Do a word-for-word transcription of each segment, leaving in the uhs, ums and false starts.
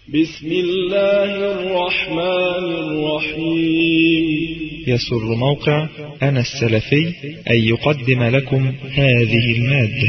بسم الله الرحمن الرحيم. يسر موقع أنا السلفي أن يقدم لكم هذه المادة.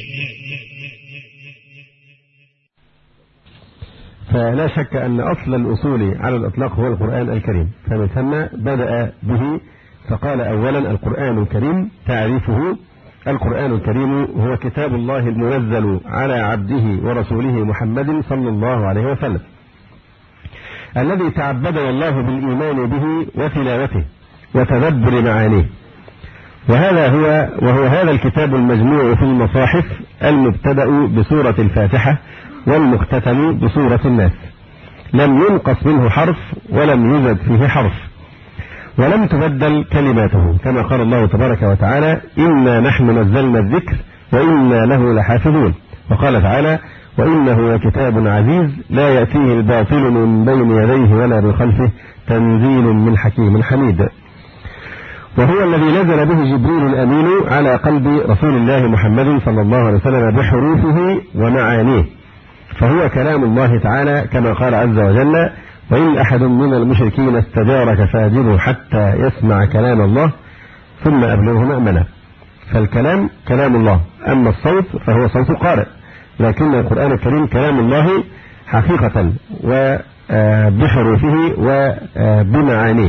فلا شك أن أصل الأصول على الإطلاق هو القرآن الكريم، فمن ثم بدأ به فقال أولا القرآن الكريم. تعريفه: القرآن الكريم هو كتاب الله المنزل على عبده ورسوله محمد صلى الله عليه وسلم، الذي تعبدنا الله بالإيمان به وتلاوته وتدبر معانيه. وهذا هو وهو هذا الكتاب المجموع في المصاحف، المبتدأ بسورة الفاتحة والمختتم بسورة الناس، لم ينقص منه حرف ولم يزد فيه حرف ولم تبدل كلماته، كما قال الله تبارك وتعالى: إنا نحن نزلنا الذكر وإنا له لحافظون. وقال تعالى: وإنه لكتاب عزيز لا يأتيه الباطل من بين يديه ولا من خلفه تنزيل من حكيم حميد. وهو الذي نزل به جبريل الأمين على قلب رسول الله محمد صلى الله عليه وسلم بحروفه ومعانيه، فهو كلام الله تعالى كما قال عز وجل: وإن أحد من المشركين استجارك فأجره حتى يسمع كلام الله ثم أبلغه مأمنه. فالكلام كلام الله، أما الصوت فهو صوت قارئ، لكن القرآن الكريم كلام الله حقيقة وبحروفه وبمعانيه.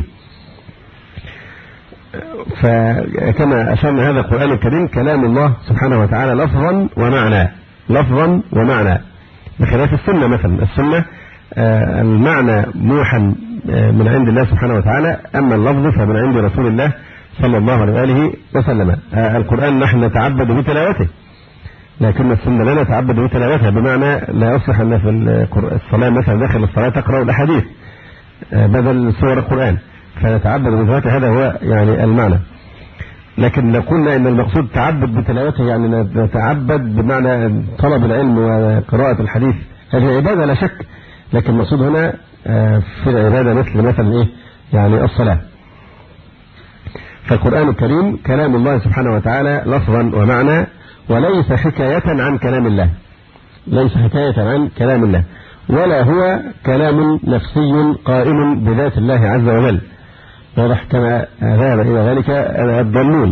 فكما أشرنا هذا القرآن الكريم كلام الله سبحانه وتعالى لفظا ومعنى، لفظا ومعنى، بخلاف السنة مثلا. السنة المعنى موحى من عند الله سبحانه وتعالى، أما اللفظ فمن عند رسول الله صلى الله عليه وآله وسلم. القرآن نحن نتعبد بتلاوته، لكن السنة لا نتعبد بتلاوتها، بمعنى لا يصلح أن في الصلاة مثلا داخل الصلاة تقرأ الأحاديث بدل سور القرآن، فنتعبد بتلاوته، هذا هو يعني المعنى. لكن لو قلنا إن المقصود تعبد بتلاوته يعني نتعبد بمعنى طلب العلم وقراءة الحديث، هذه عبادة لا شك، لكن المقصود هنا في العبادة مثل مثلا إيه يعني الصلاة. فالقرآن الكريم كلام الله سبحانه وتعالى لفظا ومعنى، وليس حكاية عن كلام الله، ليس حكاية عن كلام الله، ولا هو كلام نفسي قائم بذات الله عز وجل، واضح كما ذهب إلى ذلك الضالون.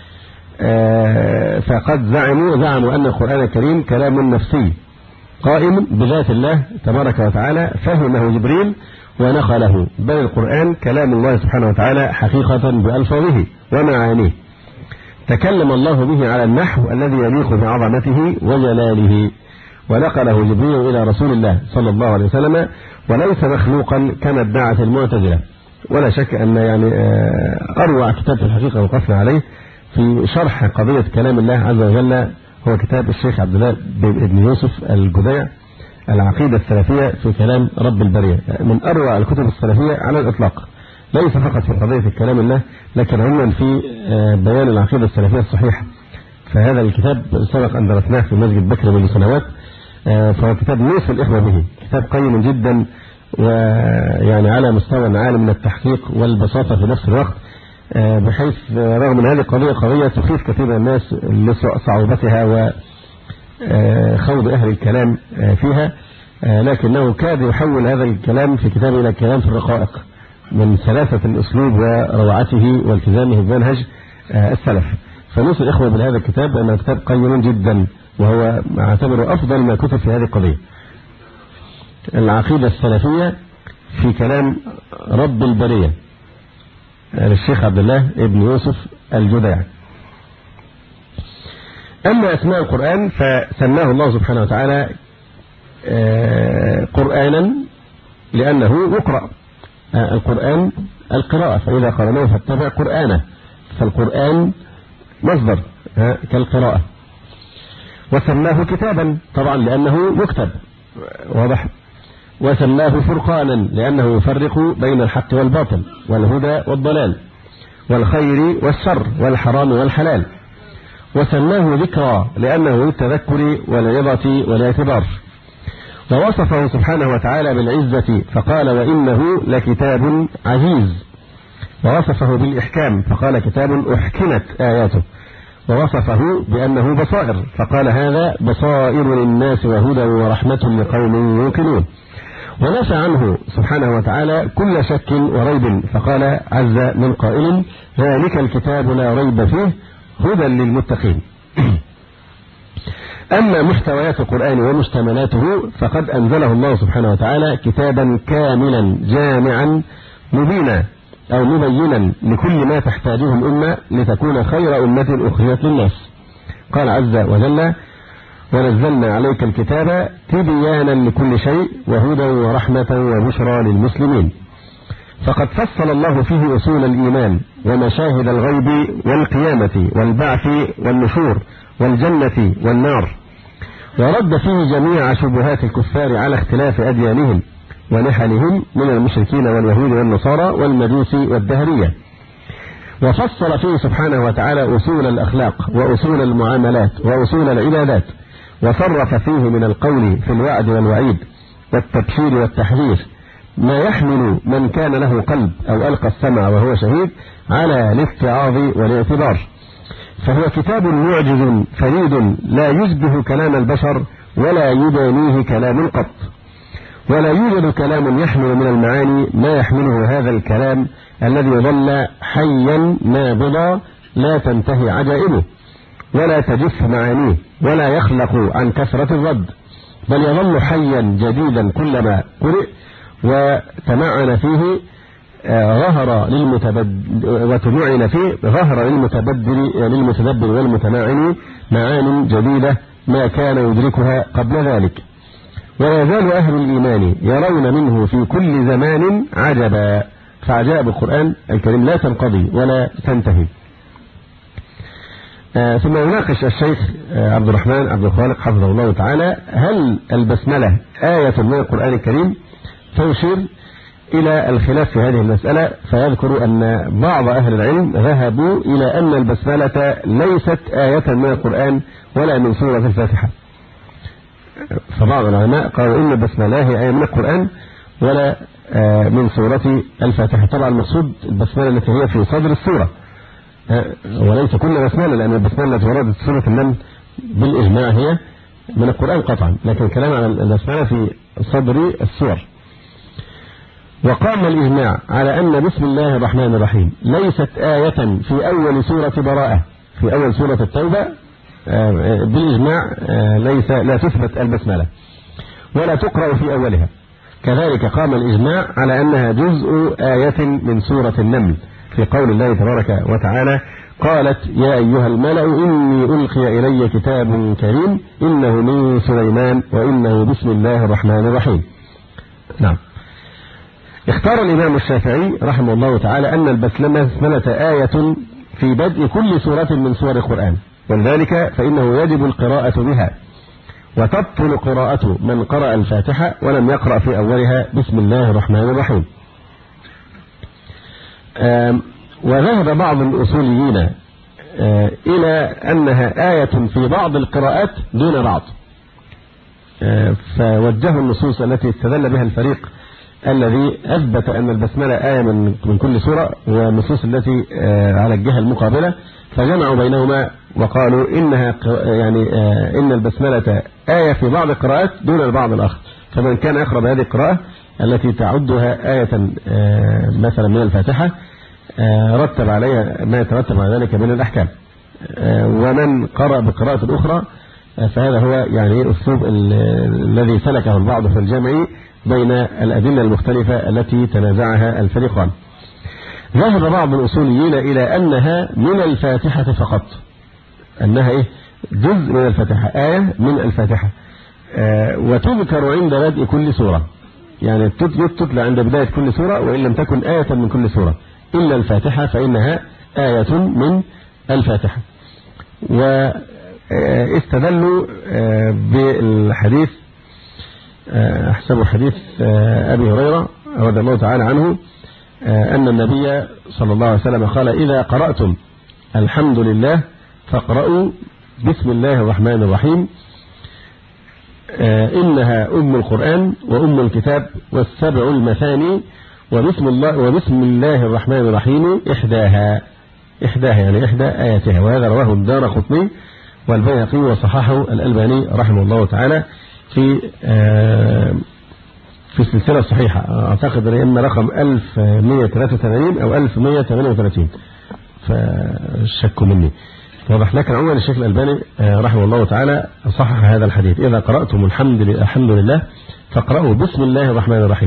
فقد زعموا زعموا أن القرآن الكريم كلام نفسي قائم بذات الله تبارك وتعالى، فهمه جبريل ونقله، بل القرآن كلام الله سبحانه وتعالى حقيقة بألفاظه ومعانيه، تكلم الله به على النحو الذي يليق بعظمته وجلاله، ونقله جبريل إلى رسول الله صلى الله عليه وسلم، وليس مخلوقا كما ادعت المعتزلة. ولا شك أن يعني أروع كتاب في الحقيقة وقفنا عليه في شرح قضية كلام الله عز وجل هو كتاب الشيخ عبد الله بن يوسف الجديع، العقيدة السلفية في كلام رب البرية، من أروع الكتب السلفية على الإطلاق، ليس فقط في قضية كلام الله لكن عموما في بيان العقيدة السلفية الصحيحة. فهذا الكتاب سبق أن درسناه في مسجد بكر منذ سنوات، فهو كتاب نوصي الإخوة به، كتاب قيم جدا ويعني على مستوى عالي من التحقيق والبساطة في نفس الوقت، بحيث رغم ان هذه القضية قضية تخيف كثير من الناس لصعوبتها وخوض أهل الكلام فيها، لكنه كاد يحول هذا الكلام في كتابه إلى كلام في الرقائق من سلاسة الأسلوب وروعته والتزامه بمنهج السلف. فنوصي الإخوة بهذا الكتاب أنه كتاب قيم جدا، وهو أعتبره أفضل ما كتب في هذه القضية، العقيدة السلفية في كلام رب البرية للشيخ عبد الله بن يوسف الجديع. أما أسماء القرآن فسماه الله سبحانه وتعالى قرآنا لأنه يقرأ، القرآن القراءة، فإذا قرأناه فاتبع قرآنه، فالقرآن مصدر كالقراءة. وسماه كتابا طبعا لأنه يكتب، واضح. وسماه فرقانا لأنه يفرق بين الحق والباطل والهدى والضلال والخير والشر والحرام والحلال. وسماه ذكرى لأنه للتذكر والعظة والاعتبار. ووصفه سبحانه وتعالى بالعزة فقال: وإنه لكتاب عزيز. ووصفه بالإحكام فقال: كتاب أحكمت آياته. ووصفه بأنه بصائر فقال: هذا بصائر للناس وهدى ورحمة لقوم يوقنون. ونفى عنه سبحانه وتعالى كل شك وريب، فقال عز من قائل: ذلك الكتاب لا ريب فيه هدى للمتقين. أما محتويات القرآن ومشتملاته فقد أنزله الله سبحانه وتعالى كتابا كاملا جامعا مبينا أو مبينا لكل ما تحتاجه الأمة لتكون خير أمة أخرجت للناس. قال عز وجل: ونزلنا عليك الكتاب تبيانا لكل شيء وهدى ورحمة وبشرى للمسلمين. فقد فصل الله فيه أصول الإيمان ومشاهد الغيب والقيامة والبعث والنشور والجنة والنار، ورد فيه جميع شبهات الكفار على اختلاف أديانهم ونحلهم من المشركين واليهود والنصارى والمجوس والدهرية. وفصل فيه سبحانه وتعالى أصول الأخلاق وأصول المعاملات وأصول العبادات، وصرف فيه من القول في الوعد والوعيد والتبشير والتحذير ما يحمل من كان له قلب أو ألقى السمع وهو شهيد على الاتعاظ والاعتبار. فهو كتاب معجز فريد لا يشبه كلام البشر ولا يدانيه كلام قط، ولا يوجد كلام يحمل من المعاني ما يحمله هذا الكلام الذي ظل حيا نابضا لا تنتهي عجائبه ولا تجف معانيه ولا يخلق عن كثرة الرد، بل يظل حيا جديدا كلما قرئ وتمعن فيه ظهر للمتبدل وتمعن فيه ظهر للمتبدل للمتدبر والمتمعن معان جديدة ما كان يدركها قبل ذلك. ولا يزال أهل الإيمان يرون منه في كل زمان عجبا، فعجائب القرآن الكريم لا تنقضي ولا تنتهي. آه ثم يناقش الشيخ آه عبد الرحمن عبد الخالق حفظه الله تعالى: هل البسملة آية من القرآن الكريم؟ فيشير إلى الخلاف في هذه المسألة، فيذكر أن بعض أهل العلم ذهبوا إلى أن البسملة ليست آية من القرآن ولا من سورة الفاتحة. فبعض العلماء قالوا إن البسملة هي آية من القرآن ولا آه من سورة الفاتحة. طبعا المقصود البسملة التي هي في صدر السورة، وليس كل بسملة، لأن البسملة التي وردت في سورة النمل بالإجماع هي من القرآن قطعا، لكن الكلام عن البسملة في صدر السور. وقام الإجماع على أن بسم الله الرحمن الرحيم ليست آية في أول سورة براءة، في أول سورة التوبة بالإجماع ليس لا تثبت البسملة ولا تقرأ في أولها. كذلك قام الإجماع على أنها جزء آية من سورة النمل في قول الله تبارك وتعالى: قالت يا أيها الملأ إني ألقي إلي كتاب كريم إنه من سليمان وإنه بسم الله الرحمن الرحيم. نعم. اختار الإمام الشافعي رحمه الله تعالى أن البسملة آية في بدء كل سورة من سور القرآن، ولذلك فإنه يجب القراءة بها، وتبطل قراءة من قرأ الفاتحة ولم يقرأ في أولها بسم الله الرحمن الرحيم. وذهب بعض الأصوليين إلى أنها آية في بعض القراءات دون بعض، فوجهوا النصوص التي استدل بها الفريق الذي أثبت أن البسملة آية من من كل سورة والنصوص التي على الجهة المقابلة، فجمعوا بينهما وقالوا إنها يعني إن البسملة آية في بعض القراءات دون البعض الآخر. فمن كان يقرأ بهذه القراءة التي تعدها آية مثلا من الفاتحة رتب عليها ما يترتب على ذلك من الأحكام، ومن قرأ بقراءة أخرى فهذا هو يعني الأسلوب الذي سلكه البعض في الجمع بين الأدلة المختلفة التي تنازعها الفريقان. ذهب بعض الأصوليين إلى أنها من الفاتحة فقط، أنها إيه؟ جزء من الفاتحة، آية من الفاتحة، آه وتذكر عند بدء كل سورة، يعني تتلى عند بداية كل سورة وإن لم تكن آية من كل سورة إلا الفاتحة فإنها آية من الفاتحة. واستدلوا آه بالحديث أحسب حديث أبي هريرة رضي الله تعالى عنه أن النبي صلى الله عليه وسلم قال: إذا قرأتم الحمد لله فاقرأوا بسم الله الرحمن الرحيم إنها أم القرآن وأم الكتاب والسبع المثاني وبسم الله وبسم الله الرحمن الرحيم إحداها إحداها يعني إحدى آياتها. وهذا رواه الدارقطني والبيهقي وصححه الألباني رحمه الله تعالى في في السلسلة الصحيحة، أعتقد أن إما رقم ألف ومئة وثلاثة وثمانين أو ألف ومئة وثمانية وثلاثين، فشكوا مني. واضح. لكن عموما الشيخ الألباني رحمه الله تعالى صحح هذا الحديث: إذا قرأتم الحمد لله, الحمد لله فاقرأوا بسم الله الرحمن الرحيم،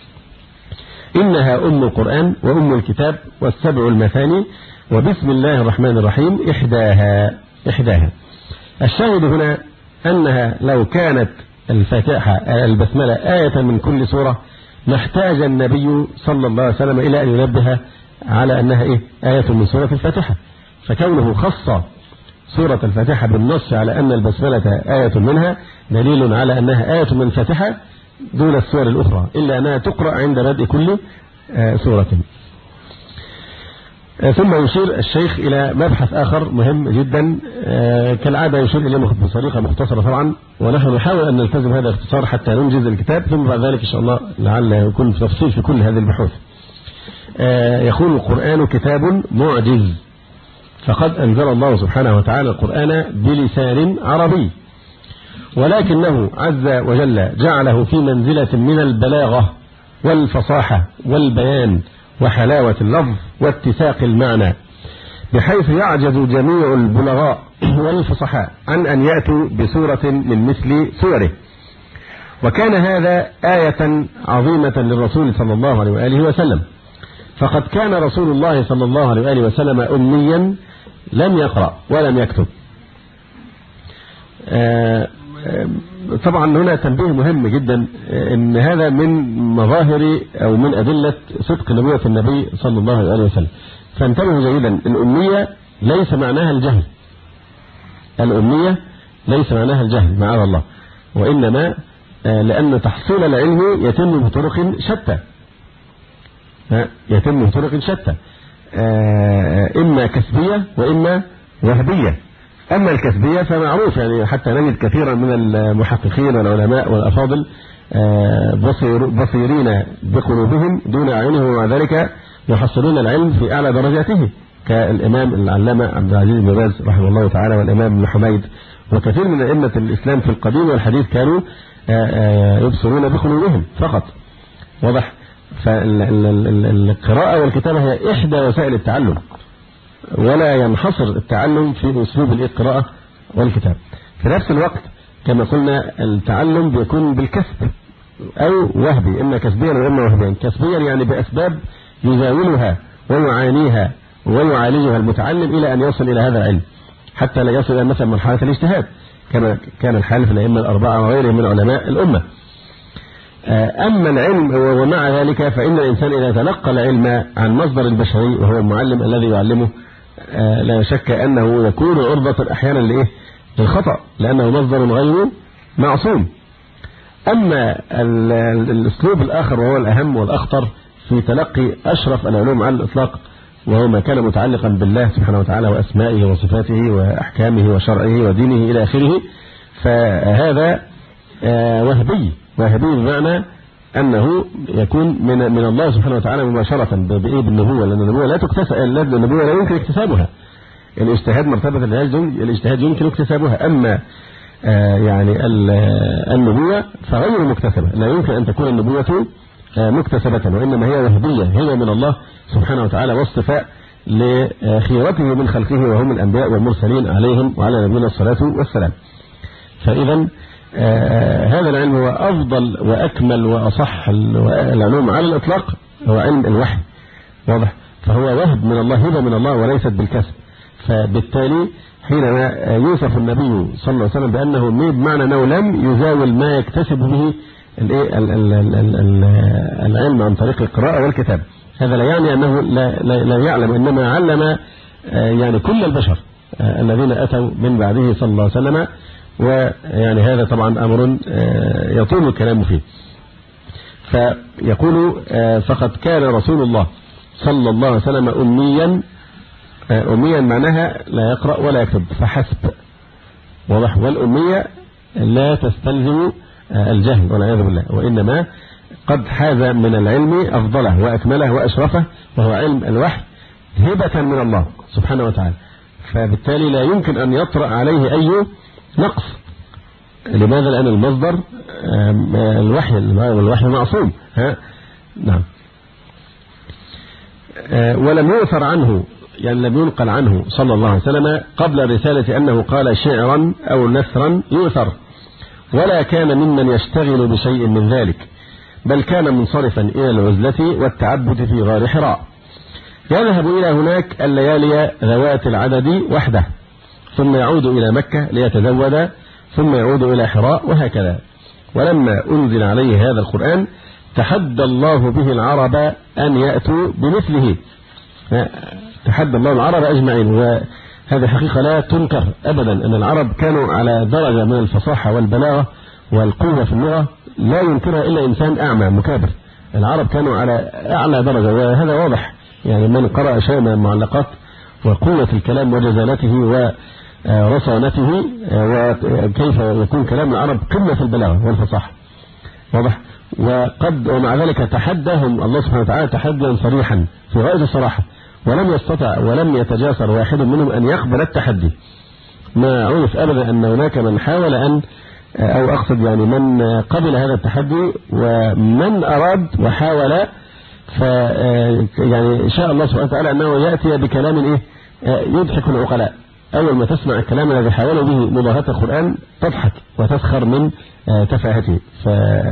إنها أم القرآن وأم الكتاب والسبع المثاني، وبسم الله الرحمن الرحيم إحداها إحداها. الشاهد هنا أنها لو كانت الفاتحة البسملة آية من كل سورة ما احتاج النبي صلى الله عليه وسلم إلى أن ينبه على أنها إيه؟ آية من سورة الفاتحة. فكونه خص سورة الفاتحة بالنص على أن البسملة آية منها دليل على أنها آية من الفاتحة دون السور الأخرى، إلا أنها تقرأ عند بدء كل سورة. ثم يشير الشيخ إلى مبحث آخر مهم جدا، كالعادة يشير إليه بطريقة مختصرة طبعا، ونحن نحاول أن نلتزم هذا الاختصار حتى ننجز الكتاب، ثم بعد ذلك إن شاء الله لعل يكون في تفصيل في كل هذه البحوث. يقول: القرآن كتاب معجز، فقد أنزل الله سبحانه وتعالى القرآن بلسان عربي، ولكنه عز وجل جعله في منزلة من البلاغة والفصاحة والبيان وحلاوة اللفظ واتساق المعنى، بحيث يعجز جميع البلغاء والفصحاء عن أن يأتوا بسورة من مثل سوره. وكان هذا آية عظيمة للرسول صلى الله عليه وآله وسلم، فقد كان رسول الله صلى الله عليه وآله وسلم أميا لم يقرأ ولم يكتب. طبعا هنا تنبيه مهم جدا، ان هذا من مظاهر او من أدلة صدق نبوة النبي صلى الله عليه وسلم. فانتبهوا جيدا، الأمية ليس معناها الجهل، الأمية ليس معناها الجهل معاذ الله، وإنما لأن تحصيل العلم يتم بطرق شتى، يتم بطرق شتى، إما كسبية وإما وهبية. أما الكسبية فمعروف، يعني حتى نجد كثيرا من المحققين والعلماء والأفاضل بصير بصيرين بقلوبهم دون أعينهم، ومع ذلك يحصلون العلم في أعلى درجاته، كالإمام العلامة عبد العزيز بن باز رحمه الله تعالى، والإمام ابن حميد، وكثير من أئمة الإسلام في القديم والحديث كانوا يبصرون بقلوبهم فقط. واضح. فالقراءة والكتابة هي إحدى وسائل التعلم، ولا ينحصر التعلم في أسلوب القراءة والكتاب. في نفس الوقت كما قلنا التعلم بيكون بالكسب أو وهبي، إما كسبيا وإما وهبيا. كسبيا يعني بأسباب يزاولها ويعانيها ويعالجها المتعلم إلى أن يصل إلى هذا العلم، حتى لا يصل إلى مثلا مرحلة الاجتهاد كما كان الحال في الأئمة الأربعة وغيرهم من علماء الأمة. أما العلم ومع ذلك فإن الإنسان إذا تلقى العلم عن مصدر البشري وهو المعلم الذي يعلمه لا شك أنه يكون عرضة أحيانا لإيه؟ للخطأ، لأنه مصدر غير معصوم. أما الأسلوب الآخر وهو الأهم والأخطر في تلقي أشرف العلوم على الإطلاق، وهو ما كان متعلقا بالله سبحانه وتعالى وأسمائه وصفاته وأحكامه وشرعه ودينه إلى آخره، فهذا وهبي. وهبي بمعنى أنه يكون من من الله سبحانه وتعالى مباشرة بإيه؟ بالنبوة، لأن النبوة لا تكتسب، النبوة لا يمكن اكتسابها. الاجتهاد مرتبة الاجتهاد يمكن اكتسابها، أما يعني النبوة فغير مكتسبة، لا يمكن أن تكون النبوة مكتسبة، وإنما هي وهبية، هي من الله سبحانه وتعالى، واصطفاء لخيرته من خلقه وهم الأنبياء والمرسلين عليهم وعلى نبينا الصلاة والسلام. فإذا آه هذا العلم هو أفضل وأكمل وأصح العلوم على الإطلاق، هو علم الوحي. واضح. فهو وهب من الله، هبة من الله وليست بالكسب. فبالتالي حينما يوصف النبي صلى الله عليه وسلم بأنه أمي، بمعنى أنه لم يزاول ما يكتسب به العلم عن طريق القراءة والكتاب. هذا لا يعني أنه لا, لا, لا يعلم، إنما علم يعني كل البشر الذين أتوا من بعده صلى الله عليه وسلم، ويعني هذا طبعا أمر يطول الكلام فيه. فيقول: فقد كان رسول الله صلى الله عليه وسلم أميا. أميا معناها لا يقرأ ولا يكتب فحسب. واضح. والأمية لا تستلزم الجهل والعياذ بالله، وإنما قد حاز من العلم أفضله وأكمله وأشرفه، وهو علم الوحي، هبة من الله سبحانه وتعالى. فبالتالي لا يمكن أن يطرأ عليه أي نقص، لماذا؟ لأن المصدر الوحي والوحي معصوم. ها نعم. ولم يؤثر عنه، يعني لم ينقل عنه صلى الله عليه وسلم قبل الرسالة أنه قال شعرا أو نثرا يؤثر، ولا كان ممن يشتغل بشيء من ذلك، بل كان منصرفا إلى العزلة والتعبد في غار حراء، يذهب إلى هناك الليالي ذوات العدد وحده، ثم يعود إلى مكة ليتزود، ثم يعود إلى حراء، وهكذا. ولما أنزل عليه هذا القرآن تحدى الله به العرب أن يأتوا بمثله، تحدى الله العرب أجمعين. وهذه حقيقة لا تنكر أبدا، أن العرب كانوا على درجة من الفصاحة والبلاغة والقوة في اللغة لا ينكرها إلا إنسان أعمى مكابر. العرب كانوا على أعلى درجة، وهذا واضح، يعني من قرأ شيء من المعلقات وقوة الكلام وجزالته ورصانته وكيف يكون كلام العرب قمة في البلاغة والفصاحة، واضح. وقد ومع ذلك تحداهم الله سبحانه وتعالى تحديا صريحا في غاية الصراحة، ولم يستطع ولم يتجاسر واحد منهم أن يقبل التحدي. ما عرف أبدا أن هناك من حاول أن، أو أقصد يعني من قبل هذا التحدي، ومن أراد وحاول، ف يعني شاء الله سبحانه وتعالى أنه يأتي بكلام إيه يضحك العقلاء. أول ما تسمع الكلام الذي حاولوا به مضاهاة القرآن تضحك وتسخر من تفاهته. ف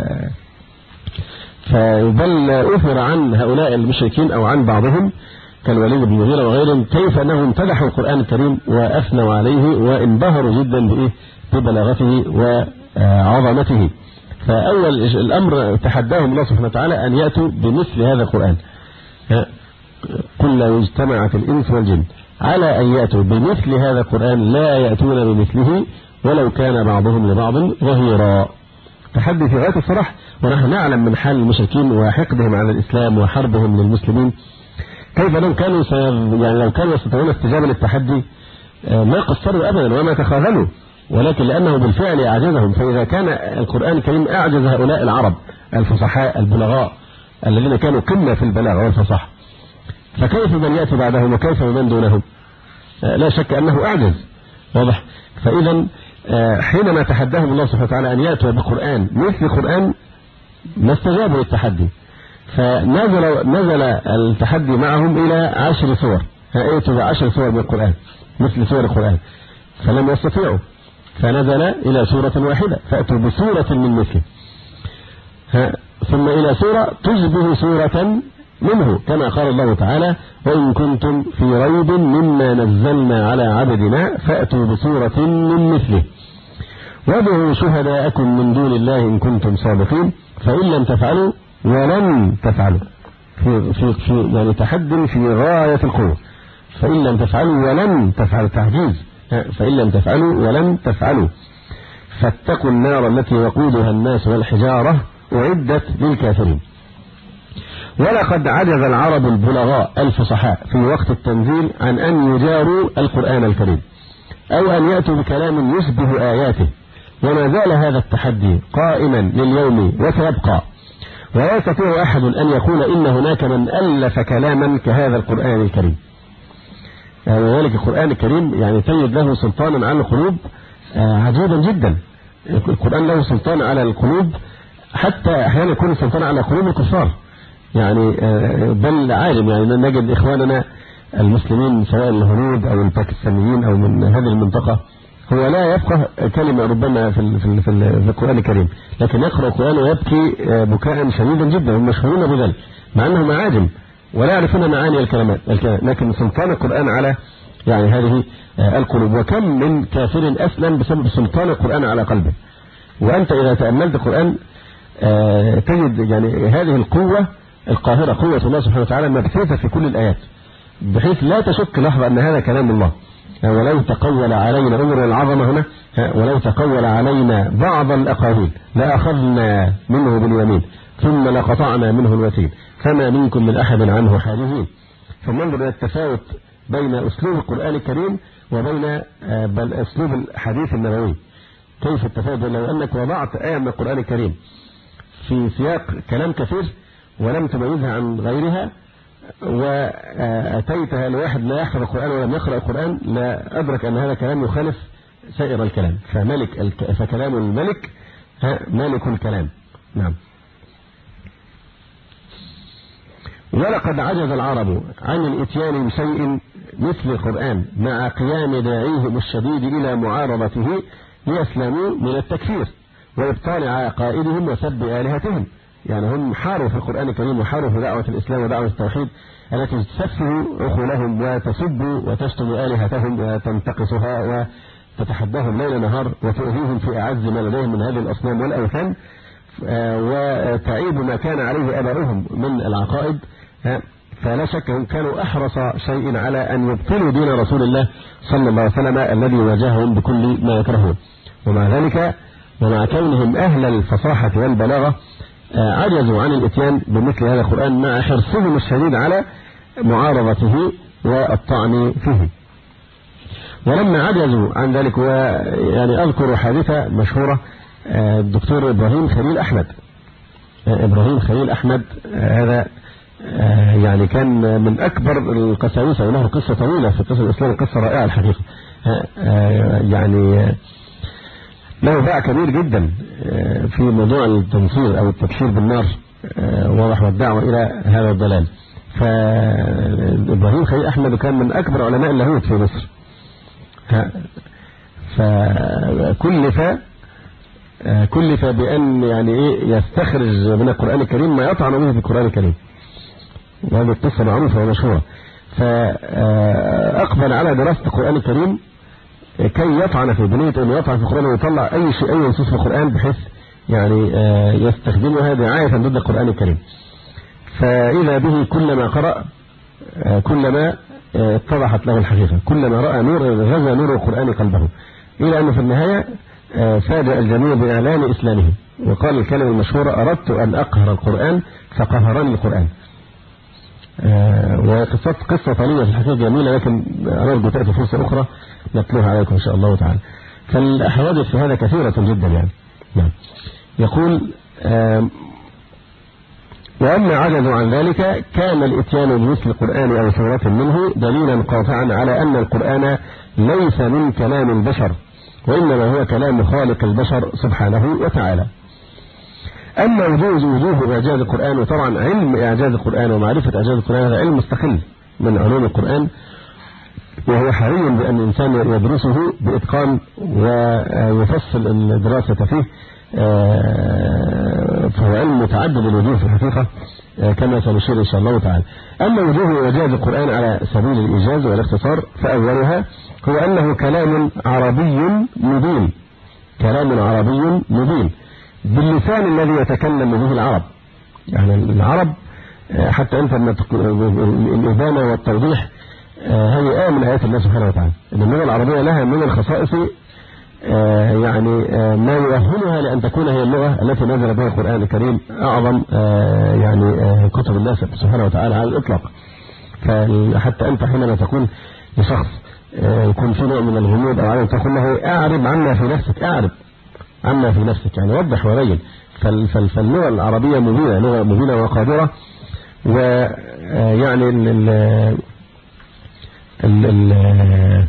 فبل أثر عن هؤلاء المشركين أو عن بعضهم كالوليد بن المغيرة وغيرهم كيف أنهم امتدحوا القرآن الكريم وأثنوا عليه وانبهروا جدا بإيه ببلاغته وعظمته. فأول الأمر تحداهم الله سبحانه وتعالى أن يأتوا بمثل هذا القرآن. قل لو اجتمعت الإنس والجن على أن يأتوا بمثل هذا القرآن لا يأتون بمثله ولو كان بعضهم لبعض ظهيرا. تحدي في غاية الصراحة. ونحن نعلم من حال المشركين وحقدهم على الإسلام وحربهم للمسلمين كيف لو كانوا يعني لو كانوا يستطيعون استجابة للتحدي ما قصروا أبدا وما تخاذلوا، ولكن لأنه بالفعل أعجزهم. فإذا كان القرآن الكريم أعجز هؤلاء العرب الفصحاء البلغاء الذين كانوا قمة في البلاغة والفصاحة، فكيف من يأتي بعدهم وكيف من دونهم؟ لا شك أنه أعجز، واضح. فإذا حينما تحداهم الله سبحانه وتعالى أن يأتوا بقرآن مثل قرآن ما استجابوا للتحدي، فنزل نزل التحدي معهم إلى عشر سور، ائتوا بعشر سور من القرآن مثل سور القرآن، فلم يستطيعوا، فنزل إلى سورة واحدة فأتوا بسورة من مثله، ثم إلى سورة تشبه سورة منه كما قال الله تعالى وإن كنتم في ريب مما نزلنا على عبدنا فأتوا بسورة من مثله وادعوا شهداءكم من دون الله إن كنتم صادقين فإن لم تفعلوا ولن تفعلوا، في, في, في يعني تحد في غاية القوة، فإن لم تفعلوا ولن تفعلوا تعجيز، فإن لم تفعلوا ولن تفعلوا فاتقوا النار التي وقودها الناس والحجارة أعدت للكافرين. ولقد عجز العرب البلغاء الفصحاء في وقت التنزيل عن أن يجاروا القرآن الكريم أو أن يأتوا بكلام يشبه آياته، وما زال هذا التحدي قائما لليوم وسيبقى، ولا يستطيع أحد أن يقول إن هناك من ألف كلاما كهذا القرآن الكريم. وذلك القرآن الكريم يعني تجد له سلطانا على القلوب عجيبا جدا. القرآن له سلطان على القلوب حتى أحيانا يكون سلطان على قلوب الكفار، يعني بل عالم يعني نجد إخواننا المسلمين سواء الهنود أو الباكستانيين أو من هذه المنطقة هو لا يفقه كلمة ربما في في في القرآن الكريم، لكن يقرأ القرآن ويبكي بكاء شديدا جدا، هم مشهورون بذلك مع أنهم عاجم ولا يعرفون معاني الكلمات، لكن سلطان القرآن على يعني هذه القلوب. وكم من كافر أسلم بسبب سلطان القرآن على قلبه. وأنت إذا تأملت القرآن تجد يعني هذه القوة القاهرة قوة الله سبحانه وتعالى مبثوثة في كل الآيات بحيث لا تشك لحظة أن هذا كلام الله. ولو تقول علينا انظر العظمة هنا، ولو تقول علينا بعض الأقاويل لأخذنا منه باليمين ثم لقطعنا منه الوتين فما منكم من أحد عنه حاجزين. ثم انظر إلى التفاوت بين أسلوب القرآن الكريم وبين بل أسلوب الحديث النبوي. كيف التفاوت؟ لو أنك وضعت آية من القرآن الكريم في سياق كلام كثير ولم تميزها عن غيرها وأتيتها لواحد لا يحفظ القرآن ولم يقرأ القرآن لا أدرك أن هذا كلام يخالف سائر الكلام. فملك الك... فكلام الملك مالك الكلام. نعم. ولقد عجز العرب عن الاتيان بشيء مثل القرآن مع قيام داعيهم الشديد إلى معارضته ليسلموا من التكفير وإبطال عقائدهم وسب آلهتهم. يعني هم حاروا في القرآن الكريم وحاروا في دعوة الإسلام ودعوة التوحيد التي تسفه عقولهم وتسب وتشتم آلهتهم وتنتقصها وتتحداهم ليل نهار وتؤذيهم في أعز ما لديهم من هذه الأصنام والأوثان وتعيب ما كان عليه آباؤهم من العقائد. فلا شك هم كانوا أحرص شيء على أن يبطلوا دين رسول الله صلى الله عليه وسلم الذي واجههم بكل ما يكرهون. ومع ذلك ومع كونهم أهل الفصاحة والبلاغة عجزوا عن الاتيان بمثل هذا القرآن مع حرصهم الشديد على معارضته والطعن فيه. ولما عجزوا عن ذلك، ويعني أذكر حادثة مشهورة، الدكتور إبراهيم خليل أحمد إبراهيم خليل أحمد هذا يعني كان من أكبر القساوسة وله قصة طويلة في قصة الإسلام، قصة رائعة الحقيقة. يعني له باع كبير جدا في موضوع التنصير أو التبشير بالنار واضح والدعوة إلى هذا الضلال. فإبراهيم خليل أحمد كان من أكبر علماء اللاهوت في مصر، فكلف كلف بأن يعني إيه يستخرج من القرآن الكريم ما يطعن به في القرآن الكريم، وهذه القصة معروفة ومشهورة. فأقبل على دراسة القرآن الكريم كي يطعن في بنية أنه يطعن في القرآن ويطلع أي شيء أي نصوص في القرآن بحيث يعني يستخدمها دعاية ضد القرآن الكريم. فإذا به كلما قرأ كلما اتضحت له الحقيقة، كلما رأى نور غزا نور القرآن قلبه، إلى أنه في النهاية فاجأ الجميع بإعلان إسلامه وقال الكلمة المشهورة: أردت أن أقهر القرآن فقهرني القرآن. وقصة قصة طويلة في الحقيقة جميلة، لكن أرجو تأتي فرصة أخرى نتلوها عليكم إن شاء الله تعالى. فالحوادث في هذا كثيرة جدا يعني. نعم. يقول: وأما عجزوا عن ذلك كان الإتيان بمثل القرآن أو سورة منه دليلا قاطعا على أن القرآن ليس من كلام البشر، وإنما هو كلام خالق البشر سبحانه وتعالى. أما وجوز وجوه إعجاز القرآن، وطبعا علم إعجاز القرآن ومعرفة إعجاز القرآن هذا علم مستقل من علوم القرآن، وهو حري بأن الإنسان يدرسه بإتقان ويفصل الدراسة فيه، فهو علم متعدد الوجوه في الحقيقة كما سنشير إن شاء الله تعالى. أما وجوه إعجاز القرآن على سبيل الإيجاز والاختصار، فأولها هو أنه كلام عربي مبين، كلام عربي مبين باللسان الذي يتكلم به العرب. يعني العرب حتى أنت الإبانة والتوضيح هي آية من آيات الله سبحانه وتعالى. إن اللغة العربية لها من الخصائص يعني ما يؤهلها لأن تكون هي اللغة التي نزل بها القرآن الكريم أعظم يعني كتب الله سبحانه وتعالى على الإطلاق. فحتى أنت حينما تقول لشخص يكون في نوع من الغموض أو عدم تقول له أعرب عما في نفسك، أعرب عما في نفسك، يعني وضح وبين. فاللغة العربية مبينة، لغة مبينة وقادرة. ويعني ال ال ال